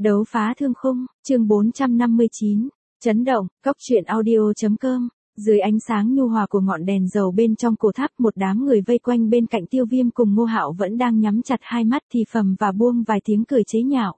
Đấu phá thương khung, chương 459, chấn động, cốc truyện audio.com. Dưới ánh sáng nhu hòa của ngọn đèn dầu bên trong cổ tháp, một đám người vây quanh bên cạnh Tiêu Viêm cùng Ngô Hạo vẫn đang nhắm chặt hai mắt thì thầm và buông vài tiếng cười chế nhạo.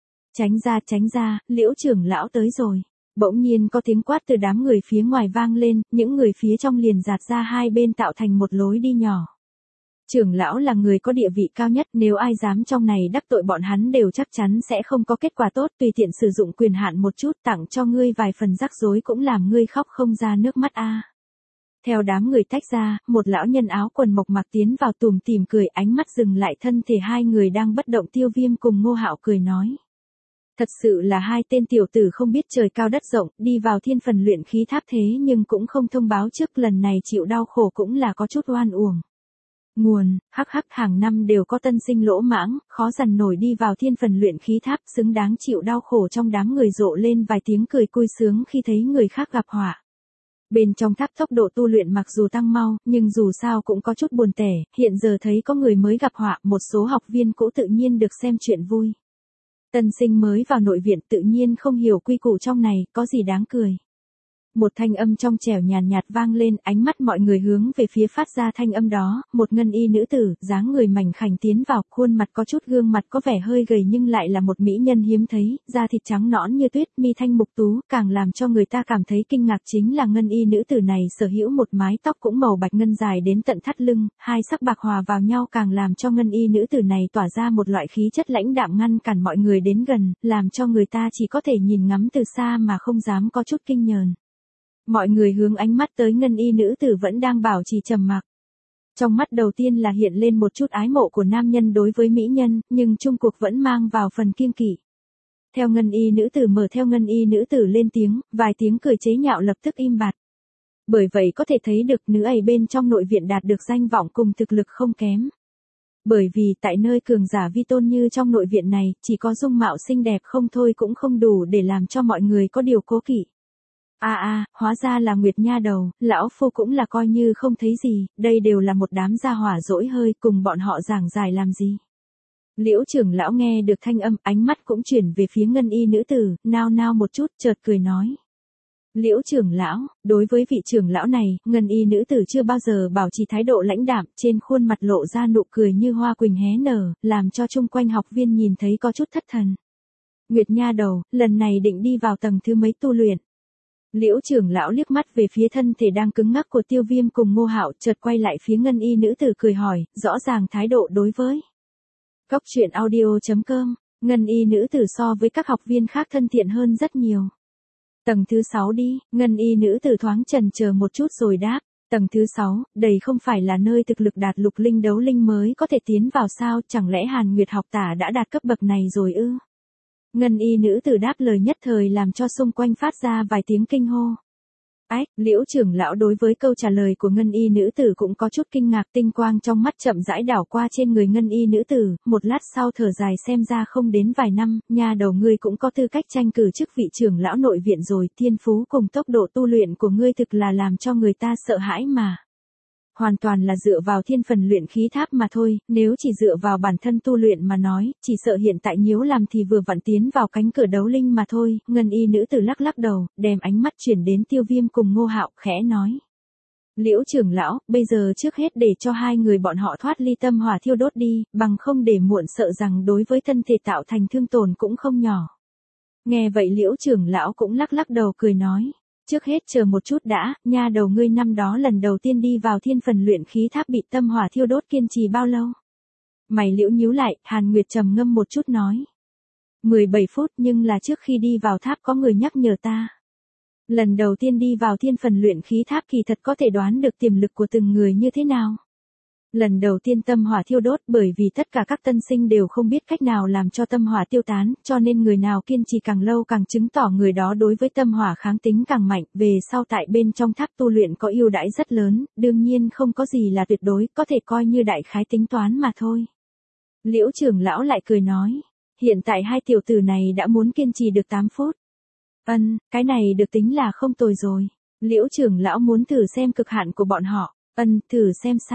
Tránh ra, Liễu trưởng lão tới rồi. Bỗng nhiên có tiếng quát từ đám người phía ngoài vang lên, những người phía trong liền dạt ra hai bên tạo thành một lối đi nhỏ. Trưởng lão là người có địa vị cao nhất, nếu ai dám trong này đắc tội bọn hắn đều chắc chắn sẽ không có kết quả tốt, tùy tiện sử dụng quyền hạn một chút tặng cho ngươi vài phần rắc rối cũng làm ngươi khóc không ra nước mắt a. Theo đám người tách ra, một lão nhân áo quần mộc mạc tiến vào tủm tỉm cười, ánh mắt dừng lại thân thể hai người đang bất động Tiêu Viêm cùng Ngô Hạo cười nói. Thật sự là hai tên tiểu tử không biết trời cao đất rộng, đi vào thiên phần luyện khí tháp thế nhưng cũng không thông báo trước, lần này chịu đau khổ cũng là có chút oan uổng. Nguồn, hắc hàng năm đều có tân sinh lỗ mãng, khó dằn nổi đi vào thiên phần luyện khí tháp, xứng đáng chịu đau khổ. Trong đám người rộ lên vài tiếng cười vui sướng khi thấy người khác gặp họa. Bên trong tháp tốc độ tu luyện mặc dù tăng mau, nhưng dù sao cũng có chút buồn tẻ, hiện giờ thấy có người mới gặp họa, một số học viên cũ tự nhiên được xem chuyện vui. Tân sinh mới vào nội viện tự nhiên không hiểu quy củ trong này, có gì đáng cười. Một thanh âm trong trẻo nhàn nhạt vang lên, ánh mắt mọi người hướng về phía phát ra thanh âm đó, một ngân y nữ tử, dáng người mảnh khảnh tiến vào, khuôn mặt có chút gương mặt có vẻ hơi gầy nhưng lại là một mỹ nhân hiếm thấy, da thịt trắng nõn như tuyết, mi thanh mục tú, càng làm cho người ta cảm thấy kinh ngạc chính là ngân y nữ tử này sở hữu một mái tóc cũng màu bạch ngân dài đến tận thắt lưng, hai sắc bạc hòa vào nhau càng làm cho ngân y nữ tử này tỏa ra một loại khí chất lãnh đạm ngăn cản mọi người đến gần, làm cho người ta chỉ có thể nhìn ngắm từ xa mà không dám có chút kinh nhờn. Mọi người hướng ánh mắt tới ngân y nữ tử vẫn đang bảo trì trầm mặc. Trong mắt đầu tiên là hiện lên một chút ái mộ của nam nhân đối với mỹ nhân, nhưng chung cuộc vẫn mang vào phần kiêng kỵ. Theo ngân y nữ tử lên tiếng, vài tiếng cười chế nhạo lập tức im bặt. Bởi vậy có thể thấy được nữ ấy bên trong nội viện đạt được danh vọng cùng thực lực không kém. Bởi vì tại nơi cường giả vi tôn như trong nội viện này, chỉ có dung mạo xinh đẹp không thôi cũng không đủ để làm cho mọi người có điều cố kỵ. Hóa ra là Nguyệt nha đầu, lão phu cũng là coi như không thấy gì, đây đều là một đám gia hỏa dỗi hơi, cùng bọn họ giảng giải làm gì. Liễu trưởng lão nghe được thanh âm, ánh mắt cũng chuyển về phía ngân y nữ tử, nao một chút, chợt cười nói. Liễu trưởng lão, đối với vị trưởng lão này, ngân y nữ tử chưa bao giờ bảo trì thái độ lãnh đạm, trên khuôn mặt lộ ra nụ cười như hoa quỳnh hé nở, làm cho chung quanh học viên nhìn thấy có chút thất thần. Nguyệt nha đầu, lần này định đi vào tầng thứ mấy tu luyện? Liễu trưởng lão liếc mắt về phía thân thể đang cứng ngắc của Tiêu Viêm cùng Ngô Hạo, chợt quay lại phía ngân y nữ tử cười hỏi, rõ ràng thái độ đối với cốc truyện audio.com, ngân y nữ tử so với các học viên khác thân thiện hơn rất nhiều. Tầng thứ 6 đi, ngân y nữ tử thoáng chần chờ một chút rồi đáp, tầng thứ 6, đây không phải là nơi thực lực đạt lục linh đấu linh mới có thể tiến vào sao, chẳng lẽ Hàn Nguyệt học tả đã đạt cấp bậc này rồi ư? Ngân y nữ tử đáp lời nhất thời làm cho xung quanh phát ra vài tiếng kinh hô. Liễu trưởng lão đối với câu trả lời của ngân y nữ tử cũng có chút kinh ngạc, tinh quang trong mắt chậm rãi đảo qua trên người ngân y nữ tử, một lát sau thở dài xem ra không đến vài năm, nha đầu ngươi cũng có tư cách tranh cử chức vị trưởng lão nội viện rồi, thiên phú cùng tốc độ tu luyện của ngươi thực là làm cho người ta sợ hãi mà. Hoàn toàn là dựa vào thiên phần luyện khí tháp mà thôi, nếu chỉ dựa vào bản thân tu luyện mà nói, chỉ sợ hiện tại nhiễu làm thì vừa vặn tiến vào cánh cửa đấu linh mà thôi. Ngân y nữ tử lắc đầu, đem ánh mắt chuyển đến Tiêu Viêm cùng Ngô Hạo, khẽ nói. Liễu trưởng lão, bây giờ trước hết để cho hai người bọn họ thoát ly tâm hỏa thiêu đốt đi, bằng không để muộn sợ rằng đối với thân thể tạo thành thương tổn cũng không nhỏ. Nghe vậy Liễu trưởng lão cũng lắc đầu cười nói. Trước hết chờ một chút đã, nha đầu ngươi năm đó lần đầu tiên đi vào thiên phần luyện khí tháp bị tâm hỏa thiêu đốt kiên trì bao lâu? Mày Liễu nhíu lại, Hàn Nguyệt trầm ngâm một chút nói. 17 phút, nhưng là trước khi đi vào tháp có người nhắc nhở ta. Lần đầu tiên đi vào thiên phần luyện khí tháp kỳ thật có thể đoán được tiềm lực của từng người như thế nào. Lần đầu tiên tâm hỏa thiêu đốt bởi vì tất cả các tân sinh đều không biết cách nào làm cho tâm hỏa tiêu tán, cho nên người nào kiên trì càng lâu càng chứng tỏ người đó đối với tâm hỏa kháng tính càng mạnh, về sau tại bên trong tháp tu luyện có ưu đãi rất lớn, đương nhiên không có gì là tuyệt đối, có thể coi như đại khái tính toán mà thôi. Liễu trưởng lão lại cười nói, hiện tại hai tiểu tử này đã muốn kiên trì được 8 phút. Cái này được tính là không tồi rồi. Liễu trưởng lão muốn thử xem cực hạn của bọn họ. Thử xem sao.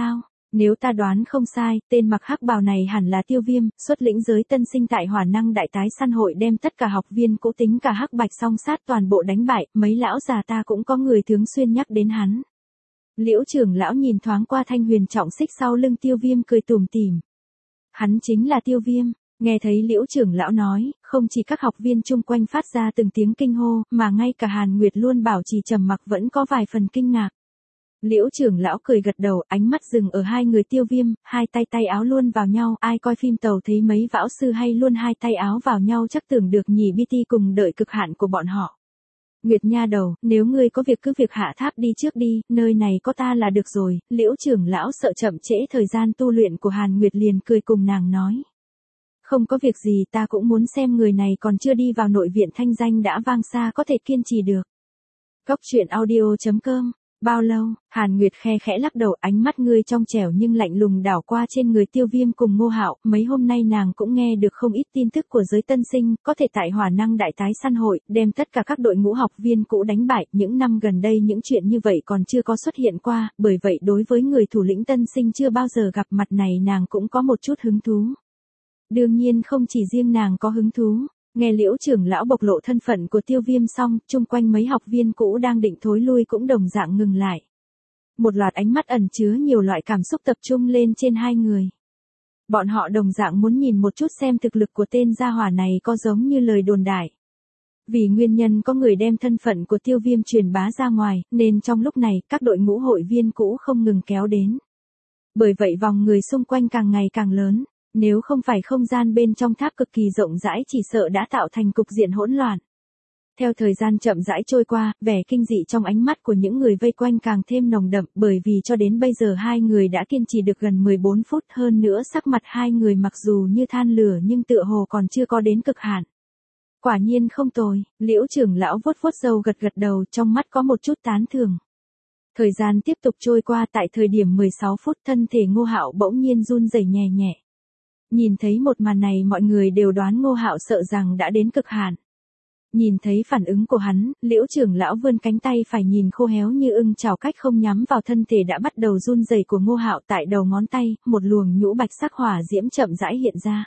Nếu ta đoán không sai, tên mặc hắc bào này hẳn là Tiêu Viêm, xuất lĩnh giới tân sinh tại Hỏa Năng Đại Tái săn hội đem tất cả học viên cũ tính cả hắc bạch song sát toàn bộ đánh bại, mấy lão già ta cũng có người thường xuyên nhắc đến hắn. Liễu trưởng lão nhìn thoáng qua Thanh Huyền trọng xích sau lưng Tiêu Viêm cười tủm tỉm. Hắn chính là Tiêu Viêm. Nghe thấy Liễu trưởng lão nói, không chỉ các học viên chung quanh phát ra từng tiếng kinh hô, mà ngay cả Hàn Nguyệt luôn bảo trì trầm mặc vẫn có vài phần kinh ngạc. Liễu trưởng lão cười gật đầu, ánh mắt dừng ở hai người Tiêu Viêm, hai tay tay áo luôn vào nhau, ai coi phim tàu thấy mấy võ sư hay luôn hai tay áo vào nhau chắc tưởng được nhỉ BT cùng đợi cực hạn của bọn họ. Nguyệt nha đầu, nếu ngươi có việc cứ việc hạ tháp đi trước đi, nơi này có ta là được rồi. Liễu trưởng lão sợ chậm trễ thời gian tu luyện của Hàn Nguyệt liền cười cùng nàng nói. Không có việc gì, ta cũng muốn xem người này còn chưa đi vào nội viện thanh danh đã vang xa có thể kiên trì được. Cốc truyện audio.com. Bao lâu? Hàn Nguyệt khe khẽ lắc đầu, ánh mắt ngươi trong trẻo nhưng lạnh lùng đảo qua trên người Tiêu Viêm cùng Ngô Hạo. Mấy hôm nay nàng cũng nghe được không ít tin tức của giới tân sinh, có thể tại Hỏa Năng Đại Tái săn hội, đem tất cả các đội ngũ học viên cũ đánh bại. Những năm gần đây những chuyện như vậy còn chưa có xuất hiện qua, bởi vậy đối với người thủ lĩnh tân sinh chưa bao giờ gặp mặt này nàng cũng có một chút hứng thú. Đương nhiên không chỉ riêng nàng có hứng thú. Nghe Liễu trưởng lão bộc lộ thân phận của Tiêu Viêm xong, chung quanh mấy học viên cũ đang định thối lui cũng đồng dạng ngừng lại. Một loạt ánh mắt ẩn chứa nhiều loại cảm xúc tập trung lên trên hai người. Bọn họ đồng dạng muốn nhìn một chút xem thực lực của tên gia hỏa này có giống như lời đồn đại. Vì nguyên nhân có người đem thân phận của Tiêu Viêm truyền bá ra ngoài, nên trong lúc này các đội ngũ hội viên cũ không ngừng kéo đến. Bởi vậy vòng người xung quanh càng ngày càng lớn. Nếu không phải không gian bên trong tháp cực kỳ rộng rãi chỉ sợ đã tạo thành cục diện hỗn loạn. Theo thời gian chậm rãi trôi qua, vẻ kinh dị trong ánh mắt của những người vây quanh càng thêm nồng đậm bởi vì cho đến bây giờ hai người đã kiên trì được gần 14 phút hơn nữa sắc mặt hai người mặc dù như than lửa nhưng tựa hồ còn chưa có đến cực hạn. Quả nhiên không tồi, Liễu trưởng lão vuốt vuốt râu gật gật đầu trong mắt có một chút tán thưởng. Thời gian tiếp tục trôi qua tại thời điểm 16 phút thân thể Ngô Hạo bỗng nhiên run rẩy nhẹ nhẹ. Nhìn thấy một màn này mọi người đều đoán Ngô Hạo sợ rằng đã đến cực hạn. Nhìn thấy phản ứng của hắn, Liễu trưởng lão vươn cánh tay phải nhìn khô héo như ưng chảo cách không nhắm vào thân thể đã bắt đầu run rẩy của Ngô Hạo tại đầu ngón tay, một luồng nhũ bạch sắc hỏa diễm chậm rãi hiện ra.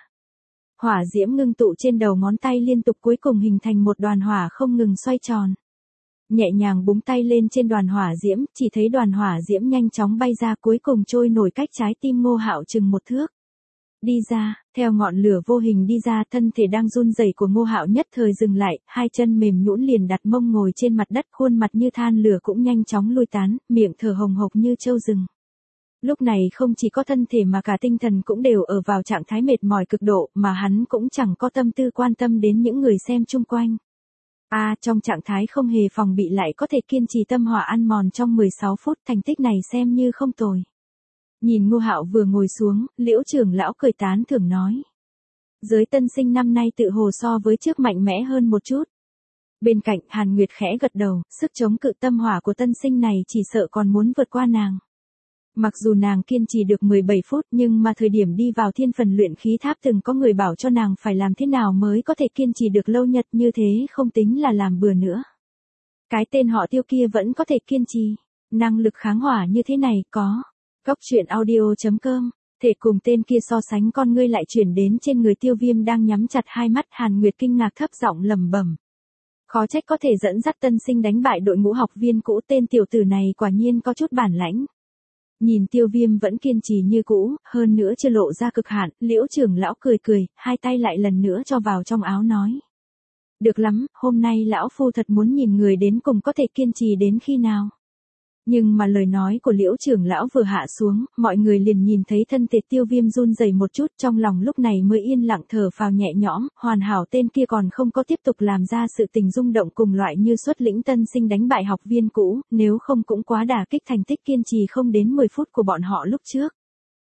Hỏa diễm ngưng tụ trên đầu ngón tay liên tục cuối cùng hình thành một đoàn hỏa không ngừng xoay tròn. Nhẹ nhàng búng tay lên trên đoàn hỏa diễm, chỉ thấy đoàn hỏa diễm nhanh chóng bay ra cuối cùng trôi nổi cách trái tim Ngô Hạo chừng một thước. Đi ra, theo ngọn lửa vô hình đi ra thân thể đang run rẩy của Ngô Hạo nhất thời dừng lại, hai chân mềm nhũn liền đặt mông ngồi trên mặt đất khuôn mặt như than lửa cũng nhanh chóng lui tán, miệng thở hồng hộc như trâu rừng. Lúc này không chỉ có thân thể mà cả tinh thần cũng đều ở vào trạng thái mệt mỏi cực độ mà hắn cũng chẳng có tâm tư quan tâm đến những người xem chung quanh. Trong trạng thái không hề phòng bị lại có thể kiên trì tâm hỏa ăn mòn trong 16 phút thành tích này xem như không tồi. Nhìn Ngô Hạo vừa ngồi xuống, Liễu trưởng lão cười tán thưởng nói. Giới tân sinh năm nay tự hồ so với trước mạnh mẽ hơn một chút. Bên cạnh Hàn Nguyệt khẽ gật đầu, sức chống cự tâm hỏa của tân sinh này chỉ sợ còn muốn vượt qua nàng. Mặc dù nàng kiên trì được 17 phút nhưng mà thời điểm đi vào thiên phần luyện khí tháp từng có người bảo cho nàng phải làm thế nào mới có thể kiên trì được lâu nhật như thế không tính là làm bừa nữa. Cái tên họ Tiêu kia vẫn có thể kiên trì, năng lực kháng hỏa như thế này có. Cốc truyện audio.com, thể cùng tên kia so sánh con ngươi lại chuyển đến trên người Tiêu Viêm đang nhắm chặt hai mắt Hàn Nguyệt kinh ngạc thấp giọng lẩm bẩm. Khó trách có thể dẫn dắt tân sinh đánh bại đội ngũ học viên cũ tên tiểu tử này quả nhiên có chút bản lãnh. Nhìn Tiêu Viêm vẫn kiên trì như cũ, hơn nữa chưa lộ ra cực hạn, Liễu trưởng lão cười cười, hai tay lại lần nữa cho vào trong áo nói. Được lắm, hôm nay lão phu thật muốn nhìn người đến cùng có thể kiên trì đến khi nào. Nhưng mà lời nói của Liễu trưởng lão vừa hạ xuống, mọi người liền nhìn thấy thân thể Tiêu Viêm run rẩy một chút trong lòng lúc này mới yên lặng thở phào nhẹ nhõm, hoàn hảo tên kia còn không có tiếp tục làm ra sự tình rung động cùng loại như xuất lĩnh tân sinh đánh bại học viên cũ, nếu không cũng quá đả kích thành tích kiên trì không đến 10 phút của bọn họ lúc trước.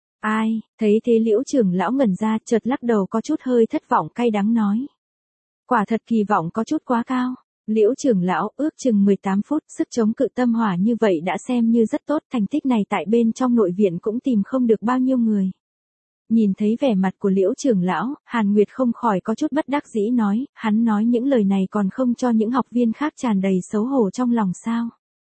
Thấy thế Liễu trưởng lão ngẩn ra chợt lắc đầu có chút hơi thất vọng cay đắng nói. Quả thật kỳ vọng có chút quá cao. Liễu trưởng lão ước chừng 18 phút sức chống cự tâm hỏa như vậy đã xem như rất tốt thành tích này tại bên trong nội viện cũng tìm không được bao nhiêu người. Nhìn thấy vẻ mặt của Liễu trưởng lão, Hàn Nguyệt không khỏi có chút bất đắc dĩ nói, hắn nói những lời này còn không cho những học viên khác tràn đầy xấu hổ trong lòng sao.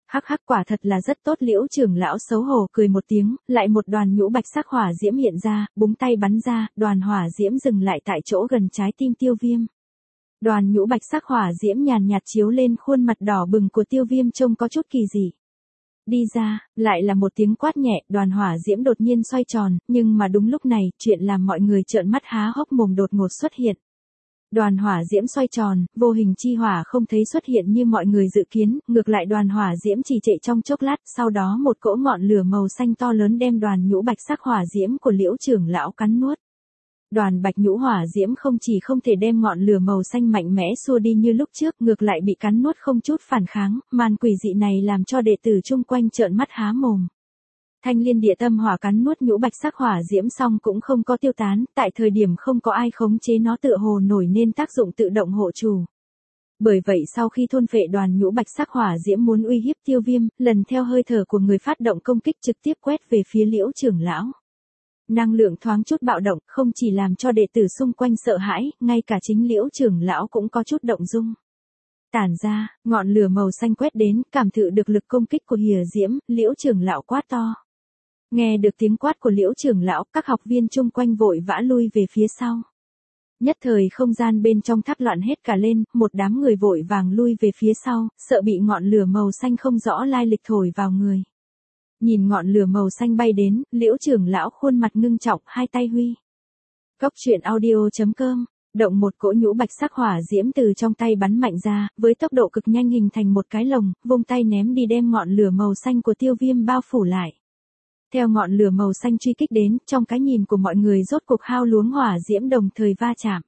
Hắc hắc, quả thật là rất tốt. Liễu trưởng lão xấu hổ cười một tiếng, lại một đoàn nhũ bạch sắc hỏa diễm hiện ra, búng tay bắn ra, đoàn hỏa diễm dừng lại tại chỗ gần trái tim Tiêu Viêm. Đoàn nhũ bạch sắc hỏa diễm nhàn nhạt chiếu lên khuôn mặt đỏ bừng của Tiêu Viêm trông có chút kỳ dị. Đi ra, lại là một tiếng quát nhẹ, đoàn hỏa diễm đột nhiên xoay tròn, nhưng mà đúng lúc này, chuyện làm mọi người trợn mắt há hốc mồm đột ngột xuất hiện. Đoàn hỏa diễm xoay tròn, vô hình chi hỏa không thấy xuất hiện như mọi người dự kiến, ngược lại đoàn hỏa diễm chỉ trệ trong chốc lát, sau đó một cỗ ngọn lửa màu xanh to lớn đem đoàn nhũ bạch sắc hỏa diễm của Liễu trưởng lão cắn nuốt. Đoàn bạch nhũ hỏa diễm không chỉ không thể đem ngọn lửa màu xanh mạnh mẽ xua đi như lúc trước, ngược lại bị cắn nuốt không chút phản kháng, màn quỷ dị này làm cho đệ tử chung quanh trợn mắt há mồm. Thanh liên địa tâm hỏa cắn nuốt nhũ bạch sắc hỏa diễm xong cũng không có tiêu tán, tại thời điểm không có ai khống chế nó tựa hồ nổi nên tác dụng tự động hộ chủ. Bởi vậy sau khi thôn phệ đoàn nhũ bạch sắc hỏa diễm muốn uy hiếp Tiêu Viêm, lần theo hơi thở của người phát động công kích trực tiếp quét về phía Liễu trưởng lão. Năng lượng thoáng chút bạo động, không chỉ làm cho đệ tử xung quanh sợ hãi, ngay cả chính Liễu trưởng lão cũng có chút động dung. Tản ra, ngọn lửa màu xanh quét đến, cảm thụ được lực công kích của hỏa diễm, Liễu trưởng lão quát to. Nghe được tiếng quát của Liễu trưởng lão, các học viên chung quanh vội vã lui về phía sau. Nhất thời không gian bên trong tháp loạn hết cả lên, một đám người vội vàng lui về phía sau, sợ bị ngọn lửa màu xanh không rõ lai lịch thổi vào người. Nhìn ngọn lửa màu xanh bay đến, Liễu trưởng lão khuôn mặt ngưng trọng, hai tay huy. Cốc truyện audio.com, động một cỗ nhũ bạch sắc hỏa diễm từ trong tay bắn mạnh ra, với tốc độ cực nhanh hình thành một cái lồng, vung tay ném đi đem ngọn lửa màu xanh của Tiêu Viêm bao phủ lại. Theo ngọn lửa màu xanh truy kích đến, trong cái nhìn của mọi người rốt cuộc hao luống hỏa diễm đồng thời va chạm.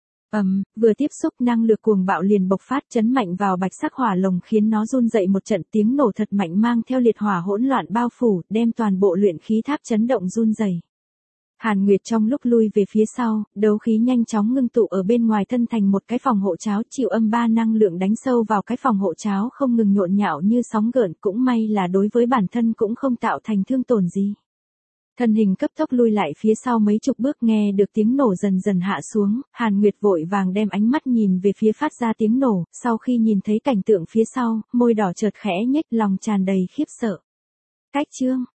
Vừa tiếp xúc năng lực cuồng bạo liền bộc phát chấn mạnh vào bạch sắc hỏa lồng khiến nó run dậy một trận tiếng nổ thật mạnh mang theo liệt hỏa hỗn loạn bao phủ, đem toàn bộ luyện khí tháp chấn động run rẩy. Hàn Nguyệt trong lúc lui về phía sau, đấu khí nhanh chóng ngưng tụ ở bên ngoài thân thành một cái phòng hộ cháo, chịu âm 3 năng lượng đánh sâu vào cái phòng hộ cháo không ngừng nhộn nhạo như sóng gợn, cũng may là đối với bản thân cũng không tạo thành thương tổn gì. Thân hình cấp tốc lui lại phía sau mấy chục bước, nghe được tiếng nổ dần dần hạ xuống, Hàn Nguyệt vội vàng đem ánh mắt nhìn về phía phát ra tiếng nổ, sau khi nhìn thấy cảnh tượng phía sau, môi đỏ chợt khẽ nhếch, lòng tràn đầy khiếp sợ. Cách chương